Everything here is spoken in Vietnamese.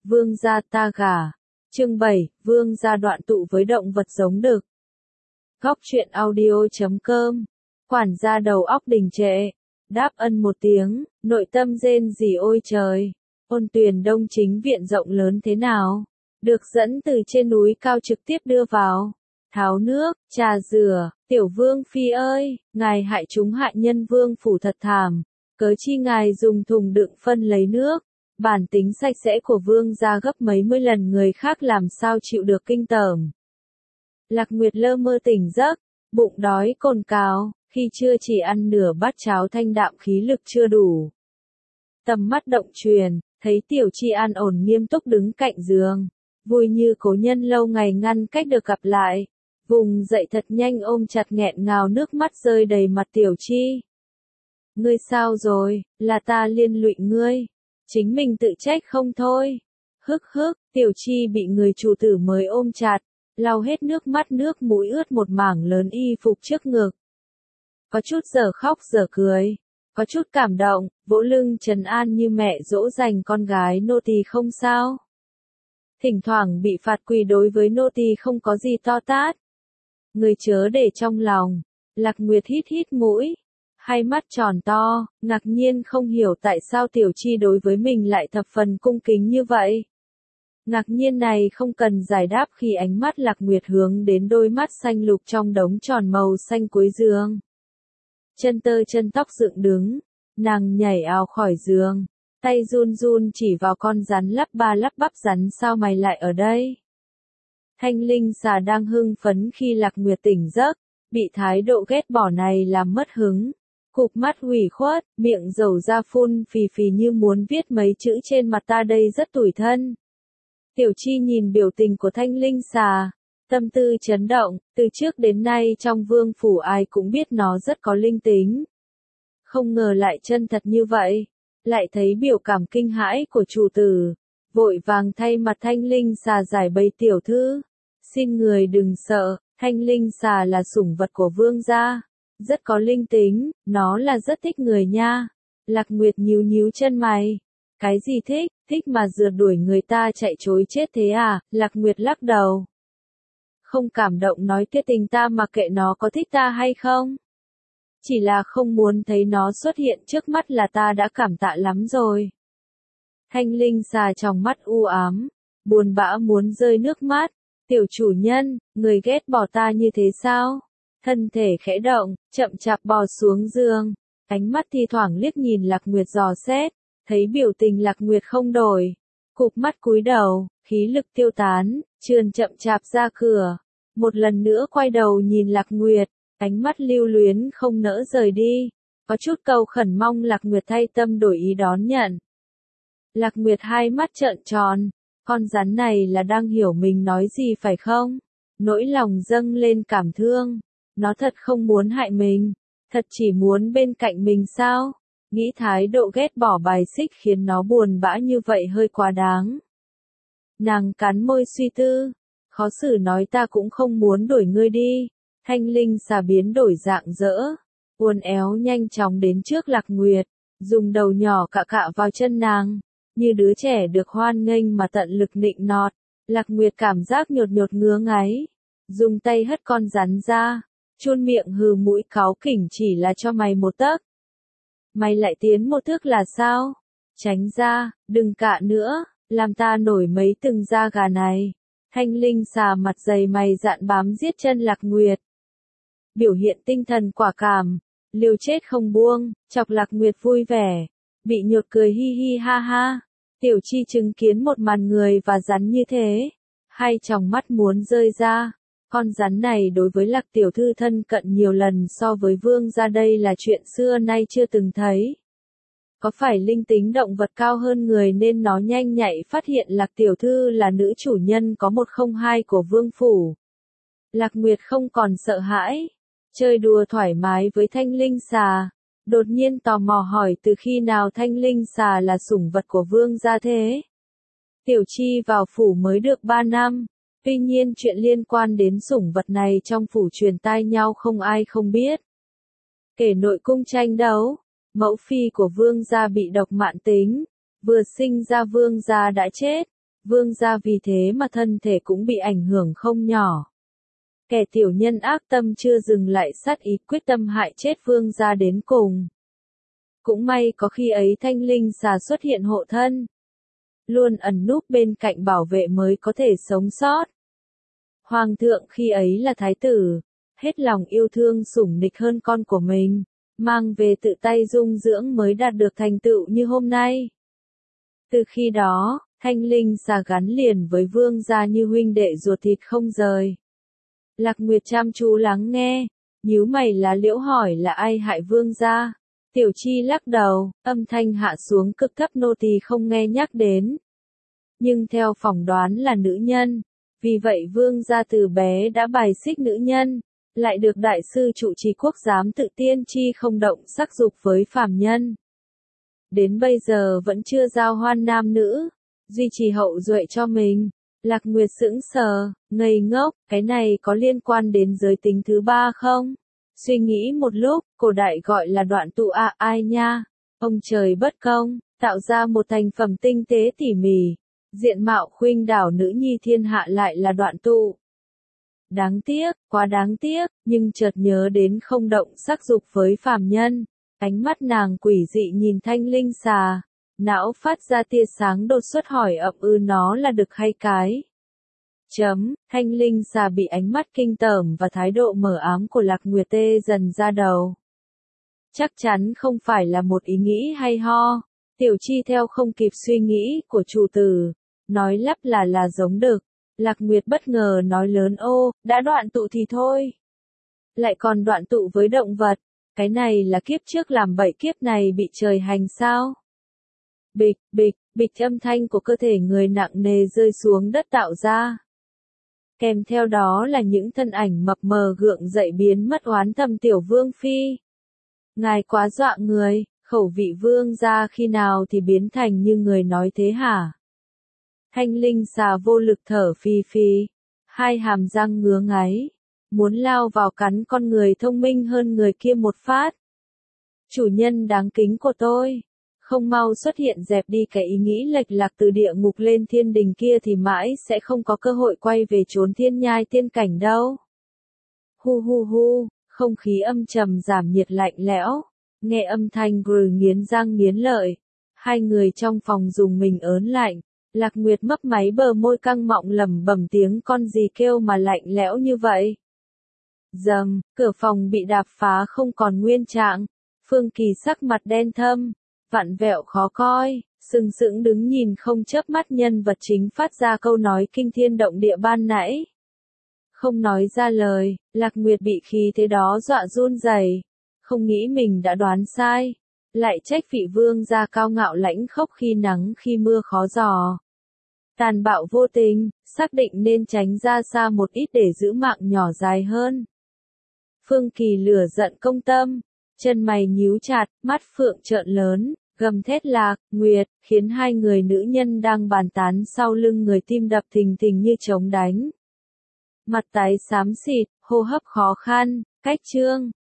Vương gia ta gả. Chương 7, Vương gia đoạn tụ với động vật giống đực. Góc truyện audio.com. Quản gia đầu óc đình trệ, đáp ân một tiếng, nội tâm rên rỉ ôi trời. Ôn Tuyền Đông chính viện rộng lớn thế nào, được dẫn từ trên núi cao trực tiếp đưa vào. Tháo nước, trà rửa, tiểu vương phi ơi, ngài hại chúng hạ nhân vương phủ thật thảm. Cớ chi ngài dùng thùng đựng phân lấy nước. Bản tính sạch sẽ của vương gia gấp mấy mươi lần người khác làm sao chịu được kinh tởm. Lạc Nguyệt lơ mơ tỉnh giấc, bụng đói cồn cào, khi chưa chỉ ăn nửa bát cháo thanh đạm khí lực chưa đủ. Tầm mắt động truyền, thấy Tiểu Chi an ổn nghiêm túc đứng cạnh giường, vui như cố nhân lâu ngày ngăn cách được gặp lại. Vùng dậy thật nhanh ôm chặt nghẹn ngào nước mắt rơi đầy mặt Tiểu Chi. Ngươi sao rồi, là ta liên lụy ngươi. Chính mình tự trách không thôi. Hức hức, Tiểu Chi bị người chủ tử mới ôm chặt, lau hết nước mắt nước mũi ướt một mảng lớn y phục trước ngực. Có chút giờ khóc giờ cười, có chút cảm động, vỗ lưng trấn an như mẹ dỗ dành con gái nô tỳ không sao. Thỉnh thoảng bị phạt quỳ đối với nô tỳ không có gì to tát. Người chớ để trong lòng. Lạc Nguyệt hít hít mũi, hai mắt tròn to, ngạc nhiên không hiểu tại sao Tiểu Chi đối với mình lại thập phần cung kính như vậy. Ngạc nhiên này không cần giải đáp khi ánh mắt Lạc Nguyệt hướng đến đôi mắt xanh lục trong đống tròn màu xanh cuối giường. Chân tơ chân tóc dựng đứng, nàng nhảy ào khỏi giường, tay run run chỉ vào con rắn lắp ba lắp bắp rắn sao mày lại ở đây. Thanh linh xà đang hưng phấn khi Lạc Nguyệt tỉnh giấc, bị thái độ ghét bỏ này làm mất hứng. Cụp mắt ủy khuất, miệng dầu ra phun phì phì như muốn viết mấy chữ trên mặt ta đây rất tủi thân. Tiểu Chi nhìn biểu tình của thanh linh xà, tâm tư chấn động, từ trước đến nay trong vương phủ ai cũng biết nó rất có linh tính. Không ngờ lại chân thật như vậy, lại thấy biểu cảm kinh hãi của chủ tử, vội vàng thay mặt thanh linh xà giải bày tiểu thư. Xin người đừng sợ, thanh linh xà là sủng vật của vương gia. Rất có linh tính, nó là rất thích người nha. Lạc Nguyệt nhíu nhíu chân mày. Cái gì thích, thích mà rượt đuổi người ta chạy trối chết thế à? Lạc Nguyệt lắc đầu. Không cảm động nói kia tình ta mà kệ nó có thích ta hay không. Chỉ là không muốn thấy nó xuất hiện trước mắt là ta đã cảm tạ lắm rồi. Thanh linh xà trong mắt u ám, buồn bã muốn rơi nước mắt. Tiểu chủ nhân, người ghét bỏ ta như thế sao? Thân thể khẽ động, chậm chạp bò xuống giường, ánh mắt thi thoảng liếc nhìn Lạc Nguyệt dò xét, thấy biểu tình Lạc Nguyệt không đổi, cụp mắt cúi đầu, khí lực tiêu tán, trườn chậm chạp ra cửa, một lần nữa quay đầu nhìn Lạc Nguyệt, ánh mắt lưu luyến không nỡ rời đi, có chút cầu khẩn mong Lạc Nguyệt thay tâm đổi ý đón nhận. Lạc Nguyệt hai mắt trợn tròn, con rắn này là đang hiểu mình nói gì phải không? Nỗi lòng dâng lên cảm thương. Nó thật không muốn hại mình, thật chỉ muốn bên cạnh mình sao? Nghĩ thái độ ghét bỏ bài xích khiến nó buồn bã như vậy hơi quá đáng. Nàng cắn môi suy tư, khó xử nói ta cũng không muốn đuổi ngươi đi. Thanh linh xà biến đổi dạng dỡ, uốn éo nhanh chóng đến trước Lạc Nguyệt, dùng đầu nhỏ cạ cạ vào chân nàng, như đứa trẻ được hoan nghênh mà tận lực nịnh nọt. Lạc Nguyệt cảm giác nhột nhột ngứa ngáy, dùng tay hất con rắn ra. Chun miệng hừ mũi cáu kỉnh chỉ là cho mày một tấc. Mày lại tiến một thước là sao? Tránh ra, đừng cạ nữa, làm ta nổi mấy từng da gà này. Thanh linh xà mặt dày mày dạn bám giết chân Lạc Nguyệt. Biểu hiện tinh thần quả cảm, liều chết không buông, chọc Lạc Nguyệt vui vẻ, bị nhột cười hi hi ha ha. Tiểu Chi chứng kiến một màn người và rắn như thế, hai tròng mắt muốn rơi ra. Con rắn này đối với Lạc tiểu thư thân cận nhiều lần so với vương gia đây là chuyện xưa nay chưa từng thấy. Có phải linh tính động vật cao hơn người nên nó nhanh nhạy phát hiện Lạc tiểu thư là nữ chủ nhân có 102 của vương phủ. Lạc Nguyệt không còn sợ hãi, chơi đùa thoải mái với thanh linh xà, đột nhiên tò mò hỏi từ khi nào thanh linh xà là sủng vật của vương gia thế. Tiểu Chi vào phủ mới được 3 năm. Tuy nhiên chuyện liên quan đến sủng vật này trong phủ truyền tai nhau không ai không biết. Kể nội cung tranh đấu, mẫu phi của vương gia bị độc mãn tính, vừa sinh ra vương gia đã chết, Vương gia vì thế mà thân thể cũng bị ảnh hưởng không nhỏ. Kẻ tiểu nhân ác tâm chưa dừng lại sát ý quyết tâm hại chết vương gia đến cùng. Cũng may có khi ấy thanh linh xà xuất hiện hộ thân. Luôn ẩn núp bên cạnh bảo vệ mới có thể sống sót. Hoàng thượng khi ấy là thái tử, hết lòng yêu thương sủng nịch hơn con của mình, mang về tự tay dung dưỡng mới đạt được thành tựu như hôm nay. Từ khi đó, thanh linh xà gắn liền với vương gia như huynh đệ ruột thịt không rời. Lạc Nguyệt chăm chú lắng nghe, nhíu mày lá liễu hỏi là ai hại vương gia. Tiểu Chi lắc đầu, âm thanh hạ xuống cực thấp nô tỳ không nghe nhắc đến. Nhưng theo phỏng đoán là nữ nhân, vì vậy vương gia từ bé đã bài xích nữ nhân, lại được đại sư trụ trì quốc giám tự tiên tri không động sắc dục với phàm nhân. Đến bây giờ vẫn chưa giao hoan nam nữ, duy trì hậu duệ cho mình. Lạc Nguyệt sững sờ, ngây ngốc, cái này có liên quan đến giới tính thứ ba không? Suy nghĩ một lúc, cổ đại gọi là đoạn tụ ai nha? Ông trời bất công, tạo ra một thành phẩm tinh tế tỉ mỉ. Diện mạo khuynh đảo nữ nhi thiên hạ lại là đoạn tụ. Đáng tiếc, quá đáng tiếc, nhưng chợt nhớ đến không động sắc dục với phàm nhân. Ánh mắt nàng quỷ dị nhìn thanh linh xà. Não phát ra tia sáng đột xuất hỏi nó là đực hay cái? Thanh linh xà bị ánh mắt kinh tởm và thái độ mờ ám của Lạc Nguyệt tê dần ra đầu. Chắc chắn không phải là một ý nghĩ hay ho. Tiểu Chi theo không kịp suy nghĩ của chủ tử, nói lắp là giống đực. Lạc Nguyệt bất ngờ nói lớn đã đoạn tụ thì thôi. Lại còn đoạn tụ với động vật, cái này là kiếp trước làm bậy kiếp này bị trời hành sao? Bịch, bịch, bịch âm thanh của cơ thể người nặng nề rơi xuống đất tạo ra. Kèm theo đó là những thân ảnh mập mờ gượng dậy biến mất oán thầm tiểu vương phi. Ngài quá dọa người, khẩu vị vương gia khi nào thì biến thành như người nói thế hả? Thanh linh xà vô lực thở phì phì, hai hàm răng ngứa ngáy, muốn lao vào cắn con người thông minh hơn người kia một phát. Chủ nhân đáng kính của tôi, không mau xuất hiện dẹp đi cái ý nghĩ lệch lạc từ địa ngục lên thiên đình kia thì mãi sẽ không có cơ hội quay về chốn thiên nhai tiên cảnh đâu. Hu hu hu, không khí âm trầm giảm nhiệt lạnh lẽo, nghe âm thanh grừ nghiến răng nghiến lợi. Hai người trong phòng dùng mình ớn lạnh, Lạc Nguyệt mấp máy bờ môi căng mọng lẩm bẩm tiếng con gì kêu mà lạnh lẽo như vậy. Dầm, cửa phòng bị đạp phá không còn nguyên trạng, Phương Kỳ sắc mặt đen thâm, vặn vẹo khó coi, sừng sững đứng nhìn không chớp mắt nhân vật chính phát ra câu nói kinh thiên động địa ban nãy. Không nói ra lời, Lạc Nguyệt bị khí thế đó dọa run rẩy, không nghĩ mình đã đoán sai, lại trách vị vương gia cao ngạo lãnh khốc khi nắng khi mưa khó dò. Tàn bạo vô tình, xác định nên tránh ra xa một ít để giữ mạng nhỏ dài hơn. Phương Kỳ lửa giận công tâm, chân mày nhíu chặt, mắt phượng trợn lớn, gầm thét Lạc Nguyệt, khiến hai người nữ nhân đang bàn tán sau lưng người tim đập thình thình như trống đánh. Mặt tái xám xịt, hô hấp khó khăn, cách chương.